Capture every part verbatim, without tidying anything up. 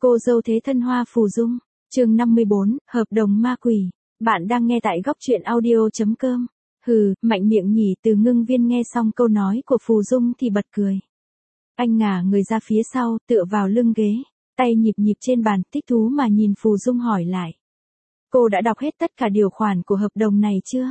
Cô dâu thế thân Hoa Phù Dung, chương năm mươi bốn, hợp đồng ma quỷ. Bạn đang nghe tại góc truyện audio.com. Hừ, mạnh miệng nhỉ. Từ Ngưng Viên nghe xong câu nói của Phù Dung thì bật cười. Anh ngả người ra phía sau, tựa vào lưng ghế, tay nhịp nhịp trên bàn, thích thú mà nhìn Phù Dung hỏi lại. Cô đã đọc hết tất cả điều khoản của hợp đồng này chưa?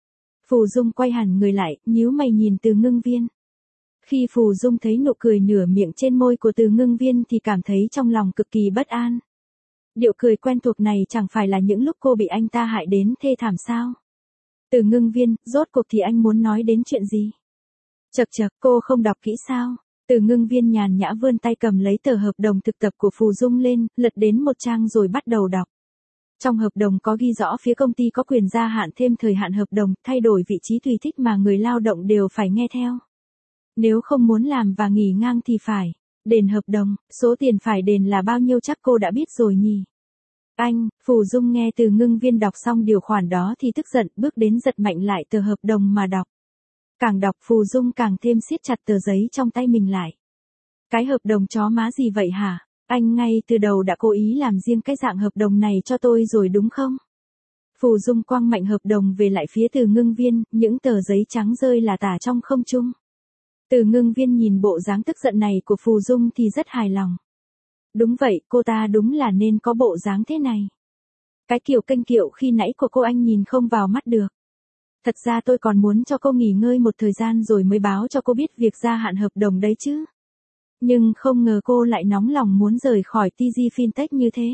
Phù Dung quay hẳn người lại, nhíu mày nhìn Từ Ngưng Viên. Khi Phù Dung thấy nụ cười nửa miệng trên môi của Từ Ngưng Viên thì cảm thấy trong lòng cực kỳ bất an. Điệu cười quen thuộc này chẳng phải là những lúc cô bị anh ta hại đến thê thảm sao? Từ Ngưng Viên, rốt cuộc thì anh muốn nói đến chuyện gì? Chậc chậc, cô không đọc kỹ sao? Từ Ngưng Viên nhàn nhã vươn tay cầm lấy tờ hợp đồng thực tập của Phù Dung lên, lật đến một trang rồi bắt đầu đọc. Trong hợp đồng có ghi rõ phía công ty có quyền gia hạn thêm thời hạn hợp đồng, thay đổi vị trí tùy thích mà người lao động đều phải nghe theo. Nếu không muốn làm và nghỉ ngang thì phải đền hợp đồng, số tiền phải đền là bao nhiêu chắc cô đã biết rồi nhỉ? Anh, Phù Dung nghe Từ Ngưng Viên đọc xong điều khoản đó thì tức giận, bước đến giật mạnh lại tờ hợp đồng mà đọc. Càng đọc Phù Dung càng thêm siết chặt tờ giấy trong tay mình lại. Cái hợp đồng chó má gì vậy hả? Anh ngay từ đầu đã cố ý làm riêng cái dạng hợp đồng này cho tôi rồi đúng không? Phù Dung quăng mạnh hợp đồng về lại phía Từ Ngưng Viên, những tờ giấy trắng rơi lả tả trong không trung. Từ Ngưng Viên nhìn bộ dáng tức giận này của Phù Dung thì rất hài lòng. Đúng vậy, cô ta đúng là nên có bộ dáng thế này. Cái kiểu kênh kiệu khi nãy của cô anh nhìn không vào mắt được. Thật ra tôi còn muốn cho cô nghỉ ngơi một thời gian rồi mới báo cho cô biết việc gia hạn hợp đồng đấy chứ. Nhưng không ngờ cô lại nóng lòng muốn rời khỏi tê giê Fintech như thế.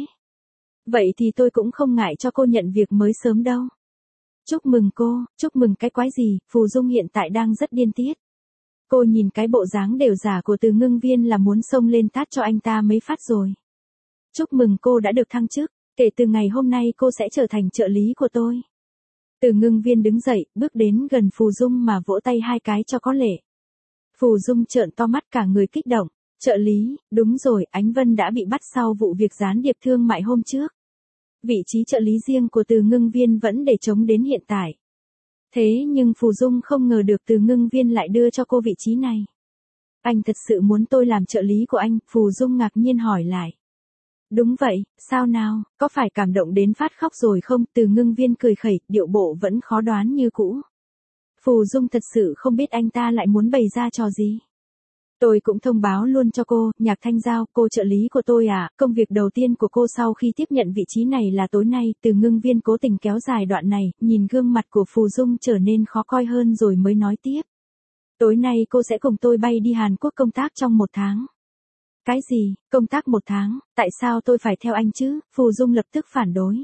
Vậy thì tôi cũng không ngại cho cô nhận việc mới sớm đâu. Chúc mừng cô, chúc mừng cái quái gì, Phù Dung hiện tại đang rất điên tiết. Cô nhìn cái bộ dáng đều giả của Từ Ngưng Viên là muốn xông lên tát cho anh ta mấy phát rồi. Chúc mừng cô đã được thăng chức, kể từ ngày hôm nay cô sẽ trở thành trợ lý của tôi. Từ Ngưng Viên đứng dậy, bước đến gần Phù Dung mà vỗ tay hai cái cho có lệ. Phù Dung trợn to mắt cả người kích động. Trợ lý, đúng rồi, Ánh Vân đã bị bắt sau vụ việc gián điệp thương mại hôm trước. Vị trí trợ lý riêng của Từ Ngưng Viên vẫn để trống đến hiện tại. Thế nhưng Phù Dung không ngờ được Từ Ngưng Viên lại đưa cho cô vị trí này. Anh thật sự muốn tôi làm trợ lý của anh? Phù Dung ngạc nhiên hỏi lại. Đúng vậy, sao nào, có phải cảm động đến phát khóc rồi không? Từ Ngưng Viên cười khẩy, điệu bộ vẫn khó đoán như cũ. Phù Dung thật sự không biết anh ta lại muốn bày ra trò gì. Tôi cũng thông báo luôn cho cô, Nhạc Thanh Giao, cô trợ lý của tôi à, công việc đầu tiên của cô sau khi tiếp nhận vị trí này là tối nay. Từ Ngưng Viên cố tình kéo dài đoạn này, nhìn gương mặt của Phù Dung trở nên khó coi hơn rồi mới nói tiếp. Tối nay cô sẽ cùng tôi bay đi Hàn Quốc công tác trong một tháng. Cái gì, công tác một tháng, tại sao tôi phải theo anh chứ? Phù Dung lập tức phản đối.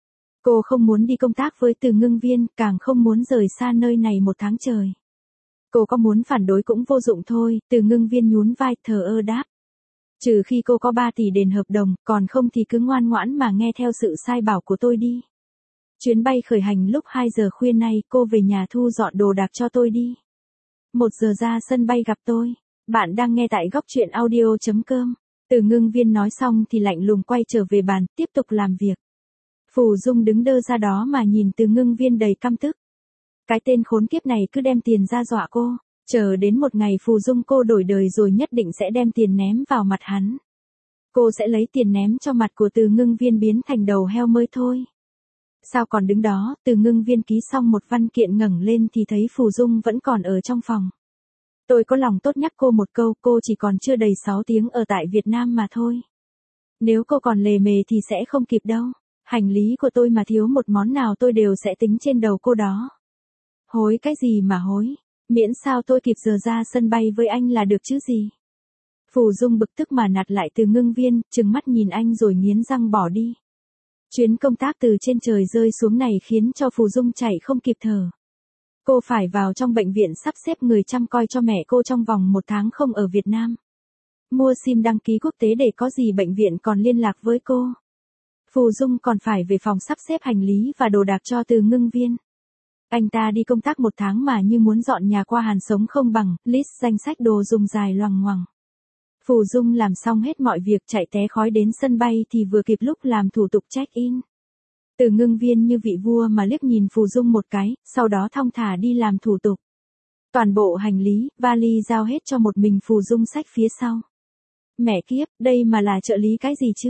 Cô không muốn đi công tác với Từ Ngưng Viên, càng không muốn rời xa nơi này một tháng trời. Cô có muốn phản đối cũng vô dụng thôi, Từ Ngưng Viên nhún vai thờ ơ đáp. Trừ khi cô có ba tỷ đền hợp đồng, còn không thì cứ ngoan ngoãn mà nghe theo sự sai bảo của tôi đi. Chuyến bay khởi hành lúc hai giờ khuya nay, cô về nhà thu dọn đồ đạc cho tôi đi. Một giờ ra sân bay gặp tôi. Bạn đang nghe tại góc truyện audio.com. Từ Ngưng Viên nói xong thì lạnh lùng quay trở về bàn, tiếp tục làm việc. Phù Dung đứng đơ ra đó mà nhìn Từ Ngưng Viên đầy căm tức. Cái tên khốn kiếp này cứ đem tiền ra dọa cô, chờ đến một ngày Phù Dung cô đổi đời rồi nhất định sẽ đem tiền ném vào mặt hắn. Cô sẽ lấy tiền ném cho mặt của Từ Ngưng Viên biến thành đầu heo mới thôi. Sao còn đứng đó? Từ Ngưng Viên ký xong một văn kiện ngẩng lên thì thấy Phù Dung vẫn còn ở trong phòng. Tôi có lòng tốt nhắc cô một câu, cô chỉ còn chưa đầy sáu tiếng ở tại Việt Nam mà thôi. Nếu cô còn lề mề thì sẽ không kịp đâu. Hành lý của tôi mà thiếu một món nào tôi đều sẽ tính trên đầu cô đó. Hối cái gì mà hối, miễn sao tôi kịp giờ ra sân bay với anh là được chứ gì. Phù Dung bực tức mà nạt lại Từ Ngưng Viên, trừng mắt nhìn anh rồi nghiến răng bỏ đi. Chuyến công tác từ trên trời rơi xuống này khiến cho Phù Dung chạy không kịp thở. Cô phải vào trong bệnh viện sắp xếp người chăm coi cho mẹ cô trong vòng một tháng không ở Việt Nam. Mua sim đăng ký quốc tế để có gì bệnh viện còn liên lạc với cô. Phù Dung còn phải về phòng sắp xếp hành lý và đồ đạc cho Từ Ngưng Viên. Anh ta đi công tác một tháng mà như muốn dọn nhà qua Hàn sống không bằng, list danh sách đồ dùng dài loằng ngoằng. Phù Dung làm xong hết mọi việc chạy té khói đến sân bay thì vừa kịp lúc làm thủ tục check-in. Từ Ngưng Viên như vị vua mà liếc nhìn Phù Dung một cái, sau đó thong thả đi làm thủ tục. Toàn bộ hành lý, vali giao hết cho một mình Phù Dung xách phía sau. Mẹ kiếp, đây mà là trợ lý cái gì chứ?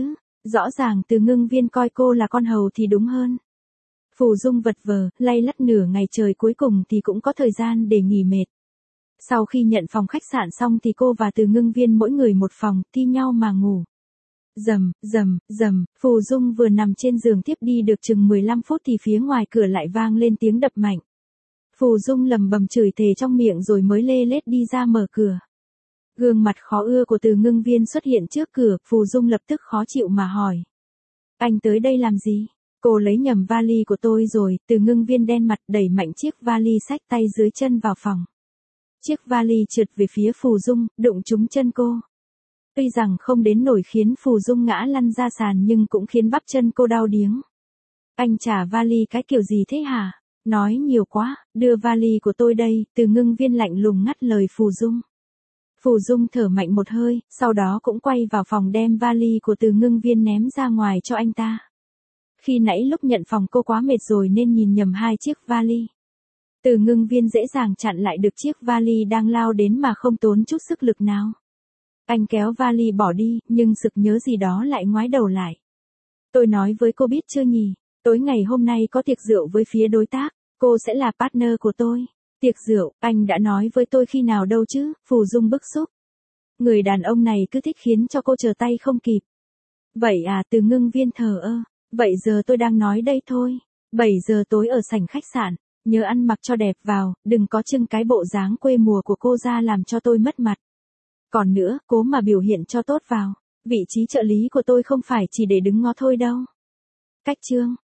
Rõ ràng Từ Ngưng Viên coi cô là con hầu thì đúng hơn. Phù Dung vật vờ, lay lắt nửa ngày trời cuối cùng thì cũng có thời gian để nghỉ mệt. Sau khi nhận phòng khách sạn xong thì cô và Từ Ngưng Viên mỗi người một phòng, thi nhau mà ngủ. Rầm, rầm, rầm, Phù Dung vừa nằm trên giường tiếp đi được chừng mười lăm phút thì phía ngoài cửa lại vang lên tiếng đập mạnh. Phù Dung lầm bầm chửi thề trong miệng rồi mới lê lết đi ra mở cửa. Gương mặt khó ưa của Từ Ngưng Viên xuất hiện trước cửa, Phù Dung lập tức khó chịu mà hỏi. Anh tới đây làm gì? Cô lấy nhầm vali của tôi rồi. Từ Ngưng Viên đen mặt đẩy mạnh chiếc vali xách tay dưới chân vào phòng. Chiếc vali trượt về phía Phù Dung, đụng trúng chân cô. Tuy rằng không đến nổi khiến Phù Dung ngã lăn ra sàn nhưng cũng khiến bắp chân cô đau điếng. Anh trả vali cái kiểu gì thế hả? Nói nhiều quá, đưa vali của tôi đây. Từ Ngưng Viên lạnh lùng ngắt lời Phù Dung. Phù Dung thở mạnh một hơi, sau đó cũng quay vào phòng đem vali của Từ Ngưng Viên ném ra ngoài cho anh ta. Khi nãy lúc nhận phòng cô quá mệt rồi nên nhìn nhầm hai chiếc vali. Từ Ngưng Viên dễ dàng chặn lại được chiếc vali đang lao đến mà không tốn chút sức lực nào. Anh kéo vali bỏ đi, nhưng sực nhớ gì đó lại ngoái đầu lại. Tôi nói với cô biết chưa nhỉ, tối ngày hôm nay có tiệc rượu với phía đối tác, cô sẽ là partner của tôi. Tiệc rượu, anh đã nói với tôi khi nào đâu chứ? Phù Dung bức xúc. Người đàn ông này cứ thích khiến cho cô chờ tay không kịp. Vậy à? Từ Ngưng Viên thờ ơ. Vậy giờ tôi đang nói đây thôi. bảy giờ tối ở sảnh khách sạn, nhớ ăn mặc cho đẹp vào, đừng có trưng cái bộ dáng quê mùa của cô ra làm cho tôi mất mặt. Còn nữa, cố mà biểu hiện cho tốt vào. Vị trí trợ lý của tôi không phải chỉ để đứng ngó thôi đâu. Cách chương